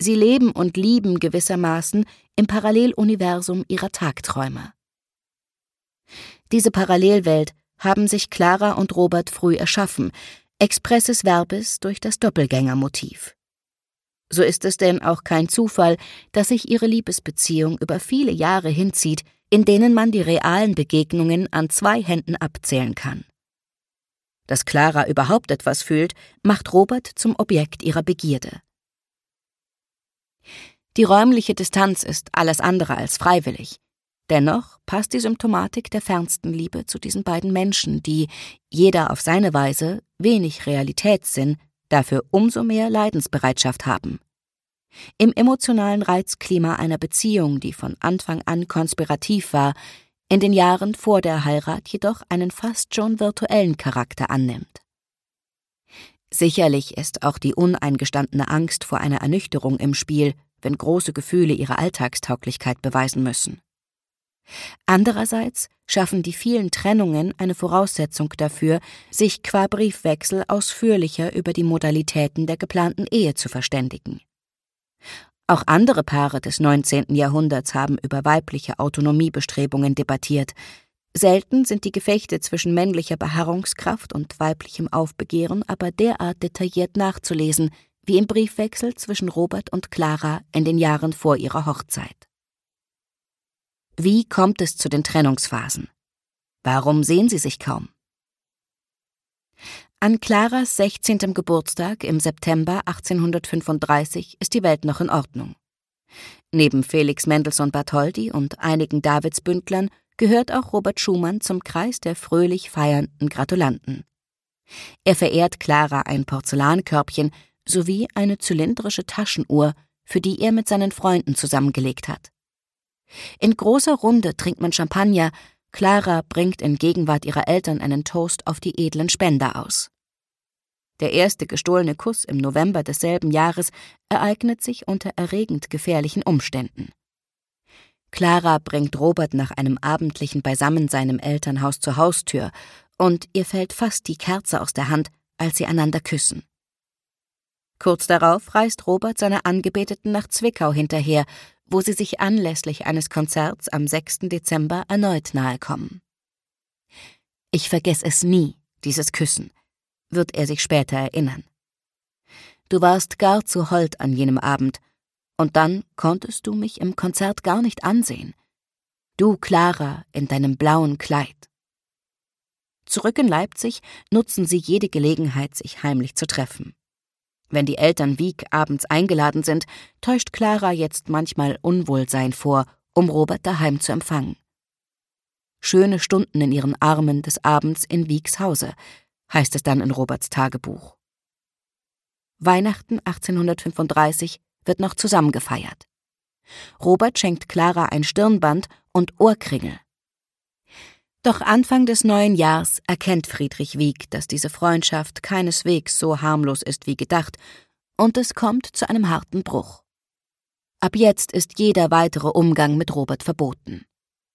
Sie leben und lieben gewissermaßen im Paralleluniversum ihrer Tagträume. Diese Parallelwelt haben sich Clara und Robert früh erschaffen, expressis verbis durch das Doppelgängermotiv. So ist es denn auch kein Zufall, dass sich ihre Liebesbeziehung über viele Jahre hinzieht, in denen man die realen Begegnungen an 2 Händen abzählen kann. Dass Clara überhaupt etwas fühlt, macht Robert zum Objekt ihrer Begierde. Die räumliche Distanz ist alles andere als freiwillig. Dennoch passt die Symptomatik der fernsten Liebe zu diesen beiden Menschen, die, jeder auf seine Weise, wenig Realitätssinn, dafür umso mehr Leidensbereitschaft haben. Im emotionalen Reizklima einer Beziehung, die von Anfang an konspirativ war, in den Jahren vor der Heirat jedoch einen fast schon virtuellen Charakter annimmt. Sicherlich ist auch die uneingestandene Angst vor einer Ernüchterung im Spiel, wenn große Gefühle ihre Alltagstauglichkeit beweisen müssen. Andererseits schaffen die vielen Trennungen eine Voraussetzung dafür, sich qua Briefwechsel ausführlicher über die Modalitäten der geplanten Ehe zu verständigen. Auch andere Paare des 19. Jahrhunderts haben über weibliche Autonomiebestrebungen debattiert. Selten sind die Gefechte zwischen männlicher Beharrungskraft und weiblichem Aufbegehren aber derart detailliert nachzulesen, wie im Briefwechsel zwischen Robert und Clara in den Jahren vor ihrer Hochzeit. Wie kommt es zu den Trennungsphasen? Warum sehen sie sich kaum? An Claras 16. Geburtstag im September 1835 ist die Welt noch in Ordnung. Neben Felix Mendelssohn Bartholdy und einigen Davidsbündlern gehört auch Robert Schumann zum Kreis der fröhlich feiernden Gratulanten. Er verehrt Clara ein Porzellankörbchen sowie eine zylindrische Taschenuhr, für die er mit seinen Freunden zusammengelegt hat. In großer Runde trinkt man Champagner, Clara bringt in Gegenwart ihrer Eltern einen Toast auf die edlen Spender aus. Der erste gestohlene Kuss im November desselben Jahres ereignet sich unter erregend gefährlichen Umständen. Clara bringt Robert nach einem abendlichen Beisammensein im Elternhaus zur Haustür und ihr fällt fast die Kerze aus der Hand, als sie einander küssen. Kurz darauf reist Robert seiner Angebeteten nach Zwickau hinterher, wo sie sich anlässlich eines Konzerts am 6. Dezember erneut nahekommen. »Ich vergesse es nie, dieses Küssen«, wird er sich später erinnern. »Du warst gar zu hold an jenem Abend, und dann konntest du mich im Konzert gar nicht ansehen. Du, Clara, in deinem blauen Kleid.« Zurück in Leipzig nutzen sie jede Gelegenheit, sich heimlich zu treffen. Wenn die Eltern Wieck abends eingeladen sind, täuscht Clara jetzt manchmal Unwohlsein vor, um Robert daheim zu empfangen. Schöne Stunden in ihren Armen des Abends in Wiecks Hause, heißt es dann in Roberts Tagebuch. Weihnachten 1835 wird noch zusammen gefeiert. Robert schenkt Clara ein Stirnband und Ohrkringel. Doch Anfang des neuen Jahres erkennt Friedrich Wieck, dass diese Freundschaft keineswegs so harmlos ist wie gedacht, und es kommt zu einem harten Bruch. Ab jetzt ist jeder weitere Umgang mit Robert verboten.